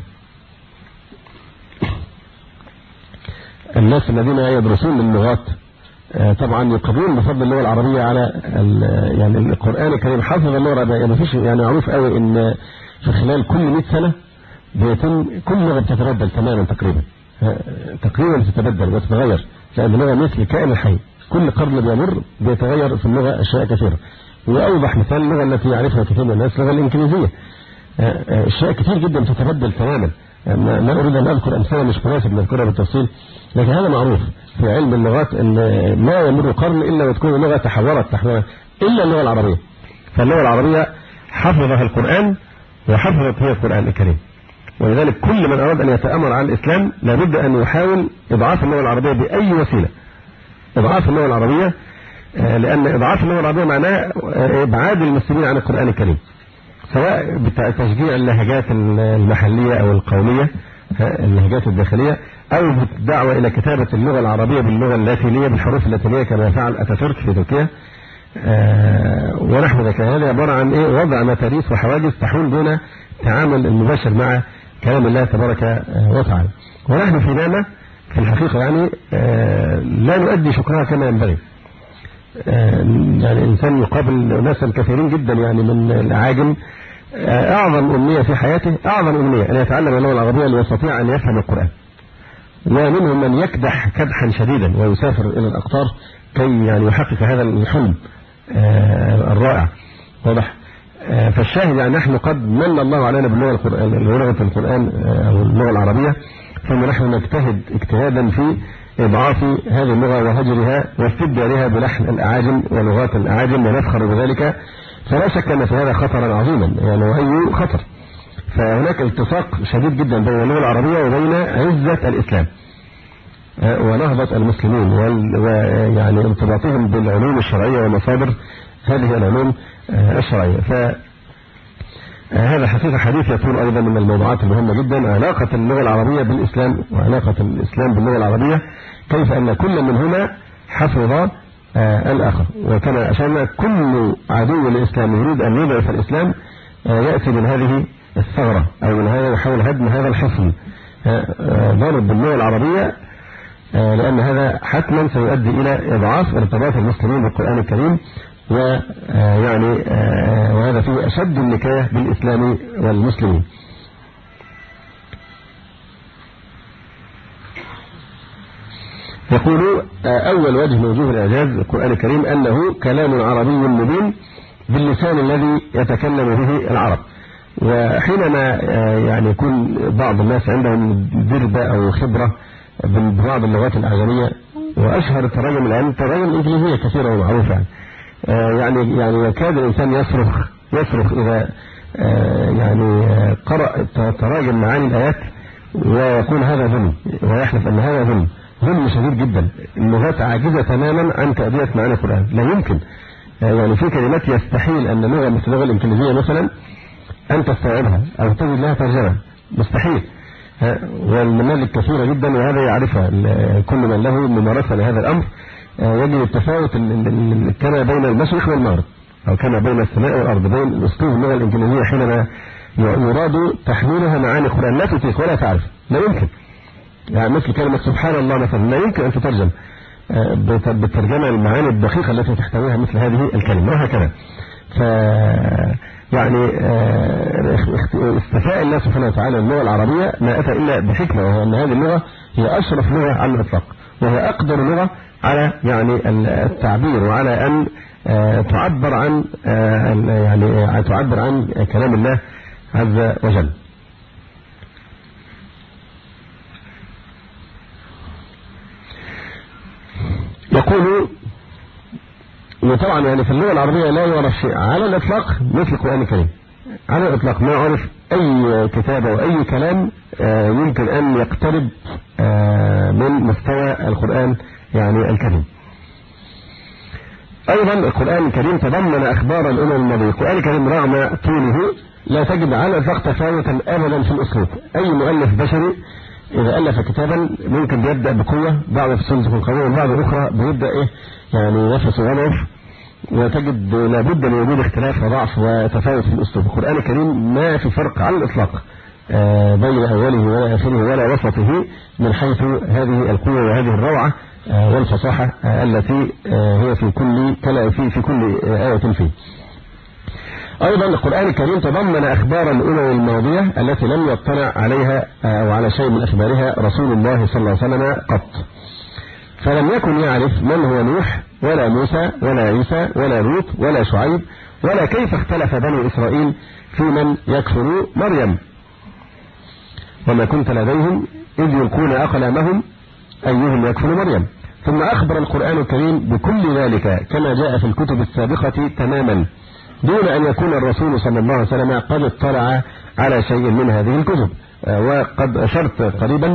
الناس الذين يدرسون اللغات طبعا يقرون بفضل اللغة العربية على يعني القرآن الكريم. حافظ اللغة العربية يعني مفيش يعني معروف قوي ان في خلال كل مئة سنة بيتم كل لغة بتتبدل تماما تقريبا تقريبا بتتبدل وتتغير، لأن اللغة مثل كائن حي، كل قرن بيمر بيتغير في اللغة أشياء كثيرة. وأوضح مثال اللغة التي يعرفها كثير من الناس اللغة الإنجليزية، أشياء كثير جدا تتبدل تماما. لا أريد أن أذكر أمثلة مش مناسب نذكرها بالتفصيل، لكن هذا معروف في علم اللغات أن لا يمر قرن إلا وتكون اللغة تحولت تحويلا إلا اللغة العربية. فاللغة العربية حفظها القرآن وحفظت هي القرآن الكريم، ولذلك كل من أراد أن يتأمر على الإسلام لابد أن يحاول إضعاف اللغة العربية بأي وسيلة، إضعاف اللغة العربية، لأن إضعاف اللغة العربية معناه إبعاد المسلمين عن القرآن الكريم، سواء بتشجيع اللهجات المحلية أو القومية، اللهجات الداخلية، أو بالدعوة إلى كتابة اللغة العربية باللغة اللاتينية بالحروف اللاتينية كما فعل أتاتورك في تركيا ونحو ذلك. هذا عبارة عن إيه؟ وضع متاريس وحواجز تحول دون تعامل المباشر مع كلام الله تبارك وتعالى. ونحن في نعمة في الحقيقة يعني لا نؤدي شكرها كما ينبغي. يعني الإنسان يقابل ناسا كثيرين جدا يعني من الأعاجم أعظم أمنية في حياته، أعظم أمنية أن يتعلم اللغة العربية ليستطيع أن يفهم القرآن، ومنهم من يكدح كدحا شديدا ويسافر إلى الأقطار كي يعني يحقق هذا الحلم الرائع. واضح؟ فالشاهد يعني نحن قد من الله علينا باللغة القرآن بلغة القرآن أو اللغة العربية، ثم نحن نجتهد اجتهادا في إضعاف هذه اللغة وهجرها واستبدالها بلحن الأعاجم ولغات الأعاجم ونفخر بذلك. فلا شك أن في هذا خطرا عظيما يعني وأي خطر. فهناك التصاق شديد جدا بين اللغة العربية وبين عزة الإسلام ونهضة المسلمين ويعني انضباطهم بالعلوم الشرعية ومصادر هذه العلوم الشرعية. فهذا حقيقة حديث يطول أيضا من الموضوعات المهمة جدا، علاقة اللغة العربية بالإسلام وعلاقة الإسلام باللغة العربية، كيف أن كل منهما حفظ الآخر. وكما أشرنا كل عدو للإسلام يريد أن يضعف الإسلام يأتي من هذه الثغرة أو من هذا يحاول هدم هذا الحصن ضرب باللغة العربية، لأن هذا حتما سيؤدي إلى إضعاف ارتباط المسلمين بالقرآن الكريم، ويعني وهذا فيه أشد النكاية بالإسلام والمسلمين. يقول أول وجه من وجوه الإعجاز القرآن الكريم أنه كلام عربي مبين باللسان الذي يتكلم به العرب. وحينما يعني يكون بعض الناس عندهم دربة أو خبرة ببعض اللغات الأعجمية، وأشهر التراجم الآن التراجم الإنجليزية كثيرة ومعروفة يعني يعني يكاد الإنسان يصرخ يصرخ إذا يعني قرأ تراجم معاني الآيات ويقول هذا ظلم، ويحلف أن هذا ظلم ظلم شديد جدا. اللغات عاجزة تماما عن تأدية معاني القرآن، لا يمكن. يعني في كلمات يستحيل أن لغة مثل اللغة الإنجليزية مثلا أن تستوعبها أو تجد لها ترجمة، مستحيل. والممالك كثيرة جدا وهذا يعرفها كل من له ممارسة لهذا الأمر. يجد التفاوت كما بين المشرق والمغرب أو كما بين السماء والأرض بين أسلوب اللغة الإنجليزية حينما يراد تحميلها معاني القرآن لا تطيق ولا تعرف، لا يمكن. يعني مثل كلمة سبحان الله مثلا لا يمكن أن تترجم بالترجمة المعاني الدقيقة التي تحتويها مثل هذه الكلمة، وهكذا. ف يعني استفاء الله سبحانه وتعالى اللغة العربية ما أتى إلا بحكمة، وهو أن هذه اللغة هي أشرف لغة على الإطلاق، وهي أقدر لغة على يعني التعبير وعلى أن تعبر عن يعني تعبر عن كلام الله عز وجل. يقول وطبعا يعني في اللغة العربية لا يعرف شيء على الإطلاق مثل القرآن الكريم، على الإطلاق ما يعرف أي كتابة وأي كلام يمكن أن يقترب من مستوى القرآن يعني الكريم. أيضا القرآن الكريم تضمن أخبار الأمم الماضية. القرآن الكريم رغم طوله لا تجد على الإطلاق تفاوتا أبدا في الأسلوب. أي مؤلف بشري إذا ألف كتابا ممكن بيبدأ بقوة، بعض في سلسلة القوية، وبعض الأخرى بيبدأ إيه يعني يفس ويضعف، وتجد لابد من وجود اختلاف وضعف وتفاوت في الأسلوب. القرآن الكريم ما في فرق على الإطلاق بين أوله ولا آخره ولا وسطه من حيث هذه القوة وهذه الروعة والفصاحة التي هي في كل في في كل آية فيه. أيضا القرآن الكريم تضمن أخبار الأمم الماضية التي لم يطلع عليها أو على شيء من أخبارها رسول الله صلى الله عليه وسلم قط، فلم يكن يعرف من هو نوح ولا موسى ولا عيسى ولا لوط ولا شعيب ولا كيف اختلف بنو إسرائيل في من يكفر مريم، وما كنت لديهم إذ يلقون أقلامهم أيهم يكفر مريم. ثم أخبر القرآن الكريم بكل ذلك كما جاء في الكتب السابقة تماما، دون أن يكون الرسول صلى الله عليه وسلم قد اطلع على شيء من هذه الكتب. وقد أشرت قريبا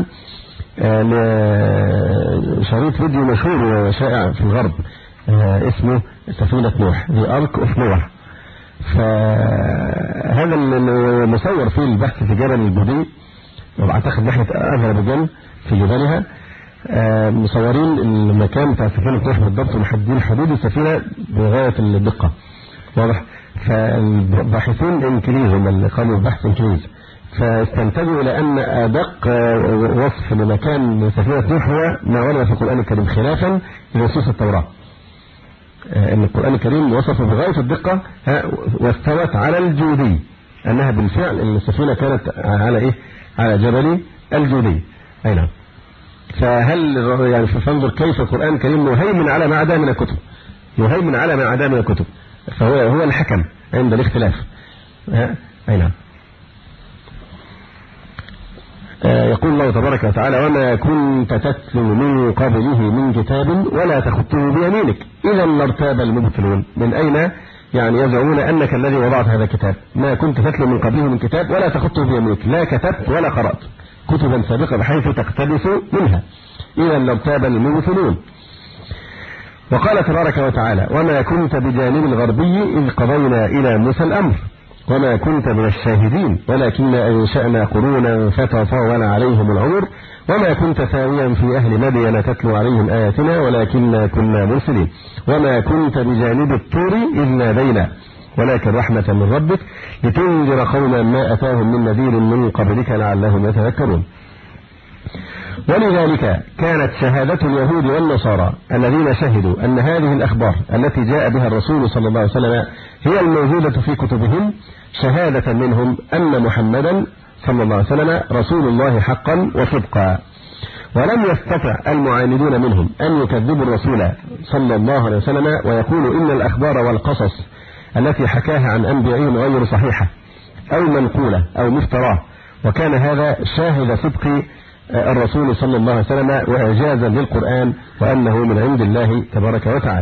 لشريط فيديو مشهور وشائع في الغرب اسمه سفينة نوح The Ark of Noah. فهذا المصور فيه البحث في جبل البودي، وأعتقد ناحية أذربيجان في جبالها، مصورين المكان بتاع سفينة نوح بالضبط ومحددين حدود السفينة بغاية الدقة، واضح. فالباحثين الإنجليز هم اللي قاموا ببحث إنجليز، فاستنتجوا إلى أن أدق وصف لمكان سفينة نوح هو ما ورد في القرآن الكريم خلافا لنصوص التوراة، أن القرآن الكريم وصف بغاية الدقة واستوت على الجودي، أنها بالفعل أن السفينة كانت على إيه؟ على جبل الجودي. أي نعم. فهل يعني فانظر كيف القرآن الكريم مهيمن على ما عدا من الكتب، مهيمن على ما عدا من الكتب، فهو هو الحكم عند الاختلاف. أي نعم. يقول الله تبارك وتعالى: وما كنت تتلو من قبله من كتاب ولا تخطه بيمينك إذا لارتاب المبطلون. من أين يعني يزعمون أنك الذي وضعت هذا الكتاب؟ ما كنت تتلو من قبله من كتاب ولا تخطه بيمينك، لا كتبت ولا قرأت كتبا سابقة بحيث تقتبس منها، إذا لارتاب المبطلون. وقال تبارك وتعالى: وما كنت بجانب الغربي إذ قضينا إلى موسى الأمر وما كنت من الشاهدين ولكننا أنشأنا قرونا فتطاول عليهم العمر وما كنت ثاويا في أهل مدين تتلو عليهم آياتنا ولكننا كنا مرسلين وما كنت بجانب الطور إذ نادينا ولكن رحمة من ربك لتنذر قوما ما أتاهم من نذير من قبلك لعلهم يتذكرون. ولذلك كانت شهادة اليهود والنصارى الذين شهدوا أن هذه الأخبار التي جاء بها الرسول صلى الله عليه وسلم هي الموجودة في كتبهم شهادة منهم أن محمدا صلى الله عليه وسلم رسول الله حقا وصدقا. ولم يستطع المعاندون منهم أن يكذبوا الرسول صلى الله عليه وسلم ويقولوا إن الأخبار والقصص التي حكاها عن أنبيائهم غير صحيحة أو منقولة أو مفتراه، وكان هذا شاهد صدق الرسول صلى الله عليه وسلم وإعجازا للقرآن وأنه من عند الله تبارك وتعالى.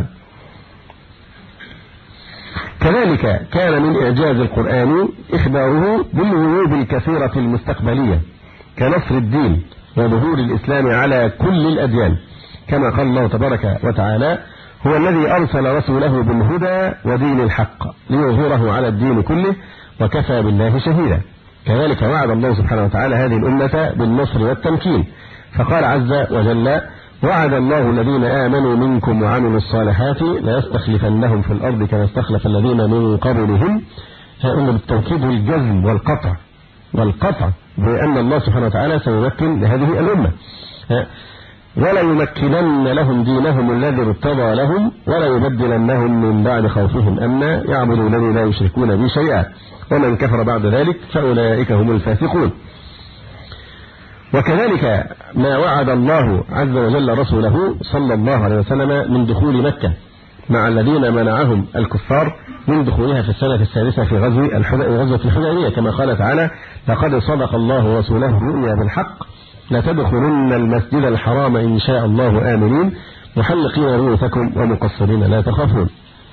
كذلك كان من إعجاز القرآن إخباره بالغيوب الكثيرة المستقبلية كنصر الدين وظهور الإسلام على كل الأديان، كما قال الله تبارك وتعالى: هو الذي أرسل رسوله بالهدى ودين الحق ليظهره على الدين كله وكفى بالله شهيدا. كذلك وعد الله سبحانه وتعالى هذه الأمة بالنصر والتمكين، فقال عز وجل: وعد الله الذين آمنوا منكم وعملوا الصالحات ليستخلفنهم في الأرض كما استخلف الذين من قبلهم. هؤلاء بالتوكيد والجزم والقطع والقطع بأن الله سبحانه وتعالى سيمكن لهذه الأمة، ولا يمكنن لهم دينهم الذي ارتضى لهم ولا يبدلنهم من بعد خوفهم أمنا يعبدونني لا يشركون بي شيئا ومن كفر بعد ذلك فأولئك هم الفاسقون. وكذلك ما وعد الله عز وجل رسوله صلى الله عليه وسلم من دخول مكة مع الذين منعهم الكفار من دخولها في السنة السادسة في غزو غزوة الحديبية، كما قال تعالى: لقد صدق الله رسوله الرؤيا بالحق لتدخلن المسجد الحرام إن شاء الله آمنين محلقين رؤوسكم ومقصرين لا تخافون.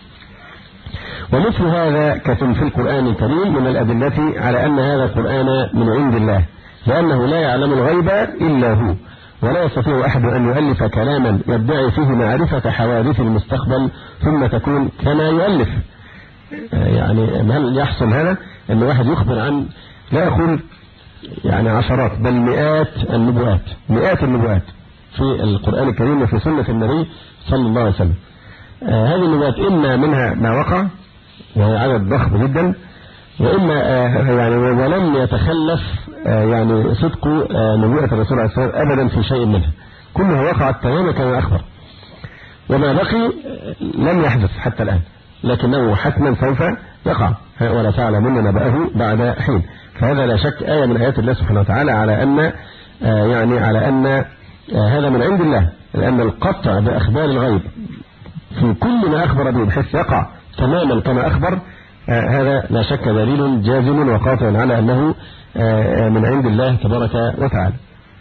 ومثل هذا كتم في القرآن الكريم من الأدلة على أن هذا القرآن من عند الله، لأنه لا يعلم الغيب إلا هو، ولا يستطيع أحد أن يؤلف كلاما يدعي فيه معرفة حوادث المستقبل ثم تكون كما يؤلف. يعني هل يحصل هذا أن واحد يخبر عن لا أقول يعني عشرات بل مئات النبوات مئات النبوات في القرآن الكريم وفي سنة النبي صلى الله عليه وسلم؟ آه هذه النبوات إما منها ما وقع وهي عدد ضخم جدا، وإما آه يعني ولم يتخلف آه يعني صدق آه نبوءة الرسول عليه الصلاة والسلام أبدا في شيء منها، كلها وقعت تماما كما أخبر، وما بقي لم يحدث حتى الآن لكنه حتما سوف يقع ولا تعلمون نبأه بعد حين. فهذا لا شك آية من آيات الله سبحانه وتعالى على أن آه يعني على أن آه هذا من عند الله، لأن القطع بأخبار الغيب في كل ما أخبر به بحيث يقع تماما كما أخبر، آه هذا لا شك دليل جازم وقاطع على أنه آه من عند الله تبارك وتعالى.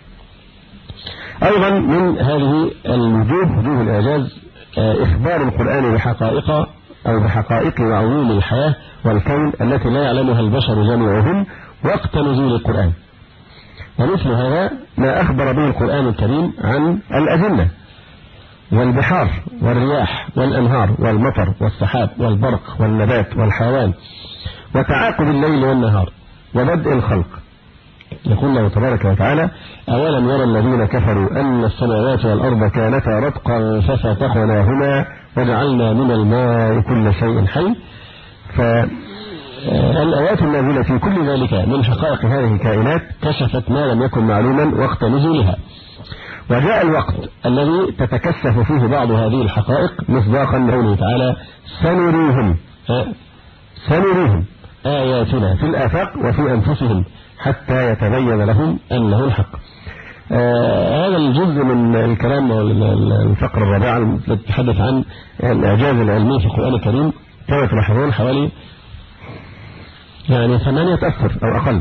أيضا من هذه الوجوه وجوه الإعجاز آه إخبار القرآن بحقائق أو بحقائق وعلوم الحياة والكون التي لا يعلمها البشر جميعهم وقت نزول القرآن. ومثل هذا ما أخبر به القرآن الكريم عن الأجنة والبحار والرياح والأنهار والمطر والسحاب والبرق والنبات والحيوان وتعاقب الليل والنهار وبدء الخلق. يقول الله تبارك وتعالى: أولم يرى الذين كفروا أن السماوات والأرض كانتا رتقا ففتقناهما وجعلنا من الماء كل شيء حي. الآيات النازلة في كل ذلك من حقائق هذه الكائنات كشفت ما لم يكن معلوما وقت نزولها. وجاء الوقت الذي تتكشف فيه بعض هذه الحقائق مصداقا لقوله تعالى سنريهم سنريهم آياتنا في الآفاق وفي أنفسهم حتى يتبين لهم أنه الحق. آه هذا الجزء من الكلام الفقرة الرابعة التي تتحدث عن الإعجاز العلمي في القرآن الكريم كما تلاحظون حوالي يعني ثمانية أسطر أو أقل،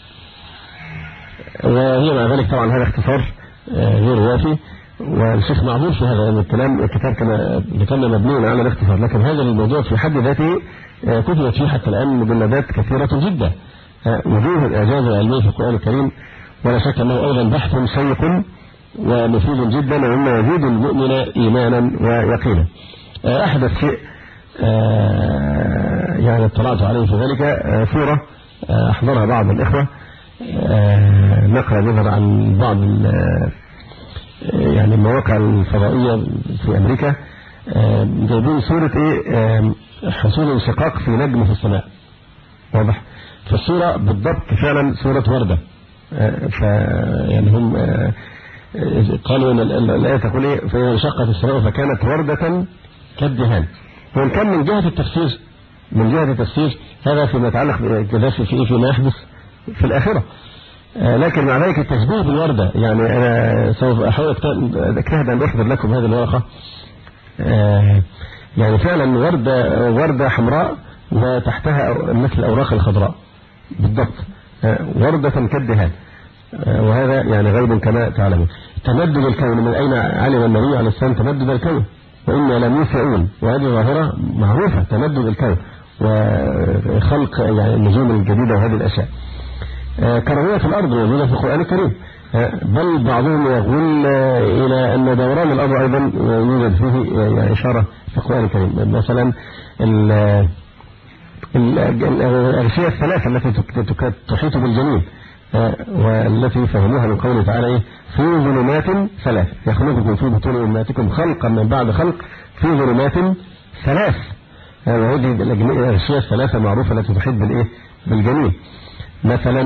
وهي مع ذلك طبعا هذا اختصار غير وافي، والشيخ معذور في هذا الكلام. الكتاب كما ذكرنا مبني على الاختصار، لكن هذا الموضوع في حد ذاته كتبت فيه حتى الآن مجلدات كثيرة جدا. وجوه الإعجاز العلمي في القرآن الكريم ولا شك أنه أيضا بحث شيق ومفيد جدا ومما يزيد المؤمن إيمانا ويقينا. أحدث شيء يعني اطلعت عليه في ذلك صورة أحضرها بعض الإخوة نقرأ نظر عن بعض يعني المواقع الفضائية في أمريكا، جايبين صورة إيه حصول انشقاق في نجم في السماء. واضح فالصورة بالضبط فعلا صورة وردة. فيعني هم قالوا ان الآية تقول ايه فإذا انشقت السماء فكانت وردة كالدهان. وإن كان من جهة التفسير من جهة التفسير هذا فيما يتعلق بكذا في فيما يحدث في الآخرة، لكن مع ذلك التشبيه بالوردة يعني أنا سوف أحاول أجتهد أن أحضر لكم هذه الورقة. يعني فعلا وردة وردة حمراء وتحتها مثل الأوراق الخضراء بالضبط، وردة كالدهان. وهذا يعني غيب كما تعلمون. تمدد الكون من أين علم النبي عليه السلام تمدد الكون؟ وإنا لموسعون، وهذه ظاهرة معروفة تمدد الكون وخلق يعني النجوم الجديدة وهذه الأشياء. كروية في الأرض موجودة في القرآن الكريم، بل بعضهم يقول إلى أن دوران الأرض أيضا يوجد فيه يعني إشارة في القرآن الكريم. مثلا الأغشية الثلاثة التي تحيط بالجنين والتي فهموها من قوله تعالى إيه في ظلمات ثلاث يخلقكم في بطون أمهاتكم خلقا من بعد خلق في ظلمات ثلاث. وهذه الأغشية الثلاثة معروفة التي تحيط بالإيه بالجنين. مثلا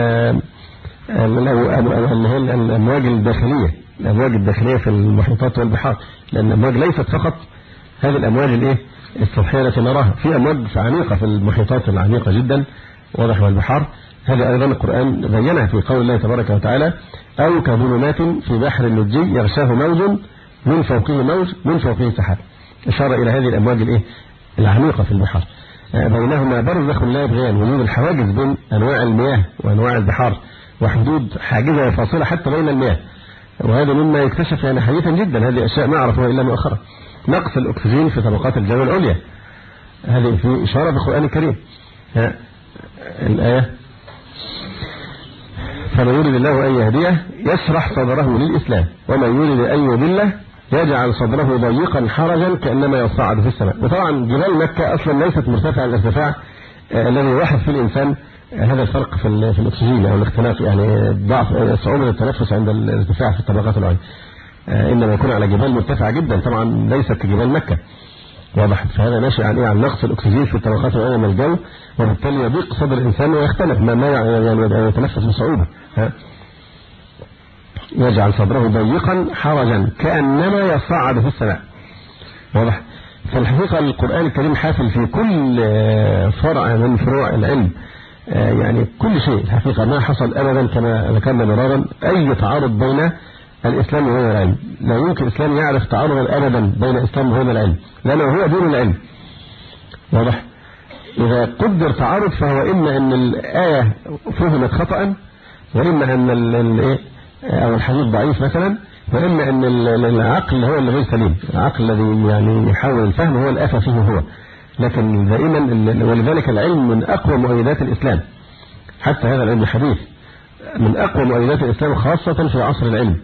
الأمواج الداخلية الأمواج الداخلية في المحيطات والبحار، لأن الأمواج ليست فقط هذه الأمواج الإيه السطحية التي نراها، في أمواج عميقة في المحيطات العميقة جدا واضح والبحار. هذه أيضا القرآن بينها في قول الله تبارك وتعالى أو كظلمات في بحر اللجي يغشاه موج من فوقه موج من فوقه سحاب، إشارة إلى هذه الأمواج الإيه العميقة في البحار. بينهما برزخ لا يبغيان، وجود الحواجز بين أنواع المياه وأنواع البحار وحدود حاجزة فاصلة حتى بين المياه، وهذا مما يكتشف يعني حديثا جدا. هذه أشياء ما عرفوها إلا مؤخرا. نقص الأكسجين في طبقات الجو العليا، هذه في إشارة في القرآن الكريم. الآية فمن يريد الله أن يهديه يشرح صدره للإسلام ومن يريد أن يضله يجعل صدره ضيقا حرجا كأنما يصعد في السماء. وطبعا جبال مكة أصلا ليست مرتفعة الارتفاع الذي يلاحظ في الإنسان هذا الفرق في, في الأكسجين أو الاختلاف، يعني ضعف صعوبة التنفس عند الارتفاع في الطبقات العليا، إنما يكون على جبال مرتفعة جدا طبعا ليست كجبال مكة. واضح فهذا ناشئ عن إيه عن نقص الأكسجين في الطبقات العليا من الجو، وبالتالي يضيق صدر الإنسان ويختلف ما ما يعني يتنفس بصعوبة. يجعل صدره ضيقا حرجا كأنما يصعد في السماء. واضح. فالحقيقة القرآن الكريم حافل في كل فرع من فروع العلم، يعني كل شيء الحقيقة ما حصل أبدا كما ذكرنا مرارا أي تعارض بين الإسلام وبين العلم. لا يمكن الإسلام يعرف تعارضا أبدا بين الإسلام وبين العلم، لأنه هو دين العلم. واضح. إذا قدر تعارض فهو إما أن الآية فهمت خطأ، وإما أن الإيه أو الحديث ضعيف مثلا، وإما أن العقل هو اللي غير سليم، العقل الذي يعني يحاول الفهم هو الآفة فيه هو. لكن دائما ولذلك العلم من أقوى مؤيدات الإسلام، حتى هذا العلم الحديث من أقوى مؤيدات الإسلام خاصة في عصر العلم.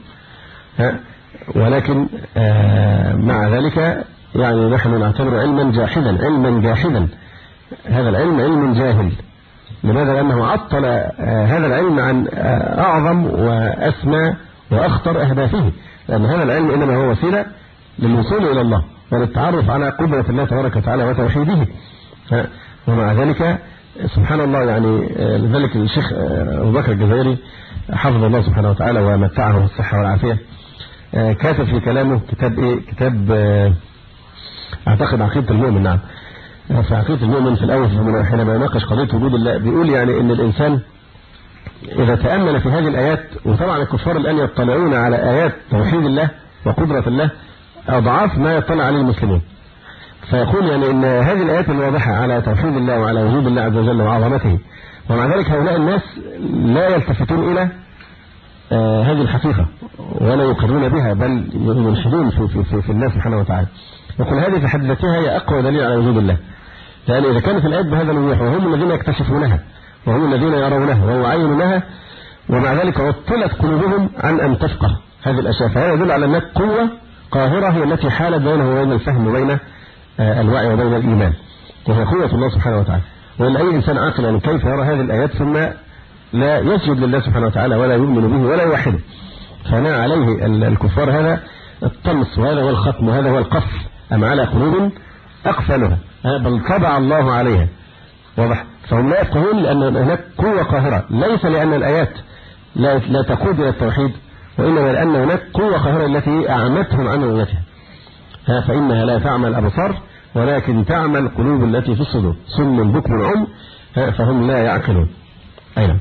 ولكن مع ذلك يعني نحن نعتبر علما جاحدا علما جاحدا هذا العلم علم جاهل. لماذا؟ لأنه عطل هذا العلم عن أعظم وأسمى وأخطر أهدافه، لأن هذا العلم إنما هو وسيلة للوصول إلى الله وللتعرف على قدرة الله تبارك وتعالى وتوحيده. ومع ذلك سبحان الله. يعني لذلك الشيخ أبو بكر الجزائري حفظه الله سبحانه وتعالى ومتعه بالصحة والعافية كاتب في كلامه كتاب إيه كتاب أعتقد عقيدة المؤمن. نعم، في عقيدة المؤمن في الأول حينما يناقش قضية وجود الله بيقول يعني إن الإنسان إذا تأمل في هذه الآيات، وطبعا الكفار الآن يطلعون على آيات توحيد الله وقدرة الله أضعاف ما يطلع عليه المسلمين، فيقول يعني إن هذه الآيات الواضحة على توحيد الله وعلى وجود الله عز وجل وعظمته، ومع ذلك هؤلاء الناس لا يلتفتون إلى آه هذه الحقيقة ولا يقرون بها، بل يلحدون في, في, في, في الله سبحانه وتعالى. يقول هذه في حد ذاتها هي أقوى دليل على وجود الله، لأن إذا كانت الآيات بهذا الوضوح وهم الذين يكتشفونها وهم الذين يرونها ويعينونها، ومع ذلك عطلت قلوبهم عن أن تفقه هذه الأشياء، فهذا يدل على أنك قوة قاهرة هي التي حالت بينه وبين الفهم وبين آه الوعي وبين الإيمان، وهي قوة الله سبحانه وتعالى. وإن أي إنسان عاقل يعني كيف يرى هذه الآيات ثم لا يسجد لله سبحانه وتعالى ولا يؤمن به ولا يوحده؟ فنا عليه الكفار هذا الطمس، وهذا هو الختم، وهذا هو القف، أم على قلوب أقفلها بل طبع الله عليها. واضح؟ فهم لا يفقهون لأن هناك قوة قاهرة، ليس لأن الآيات لا, لا تقود إلى التوحيد، وإنما لأن هناك قوة قاهرة التي أعمتهم عن رؤيتها، فإنها لا تعمل الأبصار ولكن تعمل القلوب التي في الصدور، صم بكم عم فهم لا يعقلون. أيضا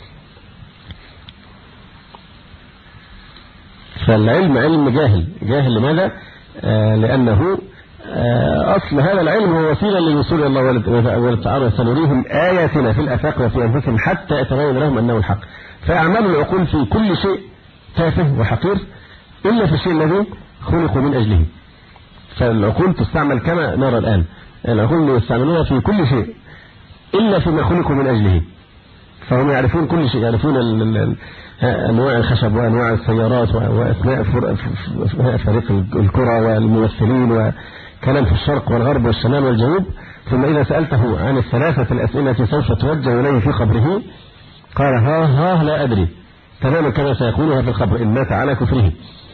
فالعلم علم جاهل. جاهل لماذا؟ آه لأنه آه أصل هذا العلم هو وسيلة للوصول إلى الله والتعالى، سنريهم آياتنا في الآفاق وفي أنفسهم حتى يتبين لهم أنه الحق. فأعمال العقول في كل شيء تافه وحقير إلا في الشيء الذي خلقوا من أجله. فالعقول تستعمل كما نرى الآن، العقول يستعملونها في كل شيء إلا فيما خلقوا من أجله، فهم يعرفون كل شيء، يعرفون أنواع الخشب وأنواع السيارات وأسماء فريق الكرة والممثلين وكلام في الشرق والغرب والشمال والجنوب. ثم إذا سألته عن الثلاثة الأسئلة التي سوف توجه إليه في قبره قال ها ها لا أدري، تماما كما سيقولها في القبر إن مات على كفره.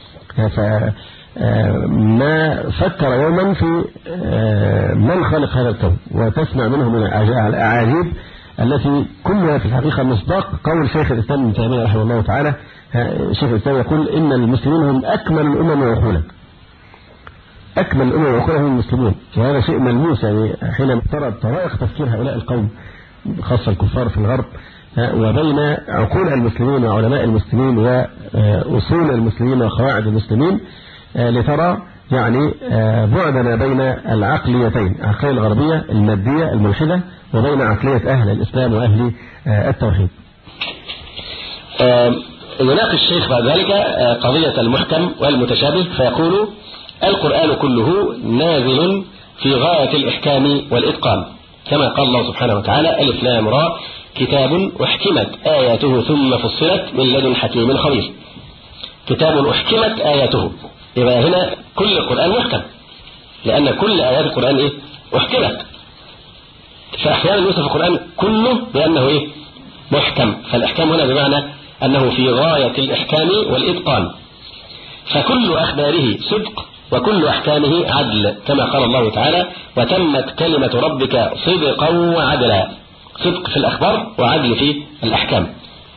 ما فكر يوما في من خلق هذا الكون، وتسمع منه من الأعاجيب التي كلها في الحقيقة مصداق قول شيخ الإسلام ابن تيمية رحمه الله تعالى. شيخ الإسلام يقول إن المسلمين هم أكمل الأمم عقولا، أكمل الأمم عقولا هم المسلمون، وهذا شيء ملموس. يعني حين افترض طرائق تفكير هؤلاء القوم خاصة الكفار في الغرب وبين عقول المسلمين وعلماء المسلمين وأصول المسلمين وقواعد المسلمين، لترى يعني بعدنا بين العقليتين، العقلية الغربية المادية الملحدة وبين عقلية أهل الإسلام وأهل التوحيد. يناقش الشيخ بعد ذلك قضية المحكم والمتشابه، فيقول القرآن كله نازل في غاية الإحكام والإتقان، كما قال الله سبحانه وتعالى ألف لام را كتاب أحكمت آياته ثم فصلت من لدن حكيم خبير. كتاب أحكمت آياته، يبقى هنا كل القرآن محكم، لأن كل آيات القرآن إيه؟ أحكمت. فأحيانا يوصف القرآن كله بأنه إيه؟ محكم، فالإحكام هنا بمعنى أنه في غاية الإحكام والإتقان، فكل أخباره صدق وكل أحكامه عدل، كما قال الله تعالى وتمت كلمة ربك صدقا وعدلا، صدق في الأخبار وعدل في الأحكام.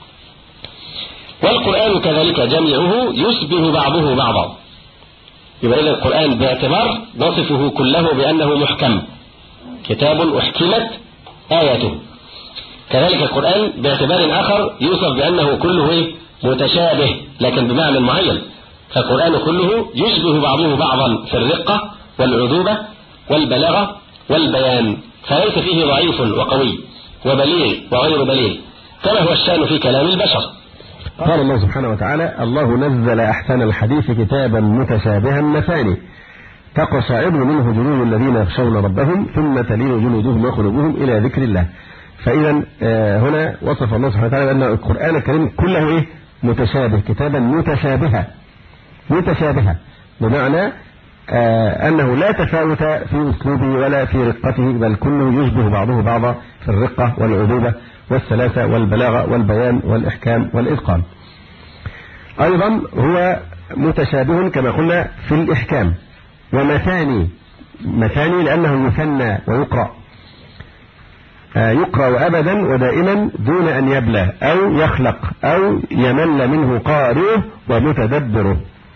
والقرآن كذلك جميعه يشبه بعضه بعضا، يبقى إذا القرآن باعتبار نصفه كله بأنه محكم، كتاب أحكمت آياته. كذلك القرآن باعتبار آخر يوصف بأنه كله متشابه لكن بمعنى معين، فالقرآن كله يشبه بعضه بعضا في الرقة والعذوبة والبلاغة والبيان، فليس فيه ضعيف وقوي وبليغ وغير بليغ، كما هو الشأن في كلام البشر. قال الله سبحانه وتعالى الله نزل أحسن الحديث كتابا متشابها مثاني تقشعر منه جلود الذين يخشون ربهم ثم تلين جلودهم وقلوبهم إلى ذكر الله. فإذا هنا وصف الله سبحانه وتعالى بأن القرآن الكريم كله إيه؟ متشابه، كتابا متشابها متشابها بمعنى آه أنه لا تفاوت في أسلوبه ولا في رقته، بل كله يشبه بعضه بعضا في الرقة والعذوبة والسلاسة والبلاغة والبيان والإحكام والإتقان. أيضا هو متشابه كما قلنا في الإحكام، ومثاني مثاني لأنه يثنى ويقرأ. يقرأ أبدا ودائما دون أن يبلى أو يخلق أو يمل منه قارئه ومتدبره.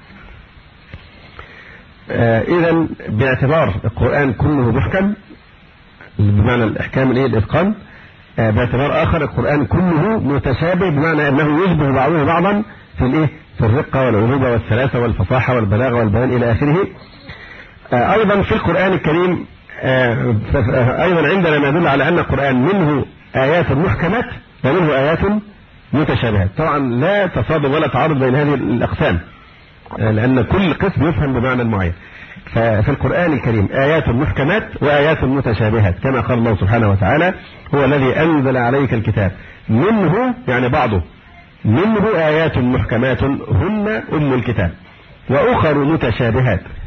إذا باعتبار القرآن كله محكم بمعنى الإحكام الإيه الإتقان، باعتبار آخر القرآن كله متشابه بمعنى أنه يشبه بعضه بعضا في الإيه في الرقة والعروبة والسلاسة والفصاحة والبلاغة والبيان إلى آخره. أيضا في القرآن الكريم أيضا عندنا ما يدل على أن القرآن منه آيات محكمات ومنه آيات متشابهات. طبعا لا تصادم ولا تعارض بين هذه الأقسام لأن كل قسم يفهم بمعنى معين. ففي القرآن الكريم آيات محكمات وآيات متشابهات كما قال الله سبحانه وتعالى: هو الذي أنزل عليك الكتاب منه يعني بعضه منه آيات محكمات هن أم الكتاب وأخر متشابهات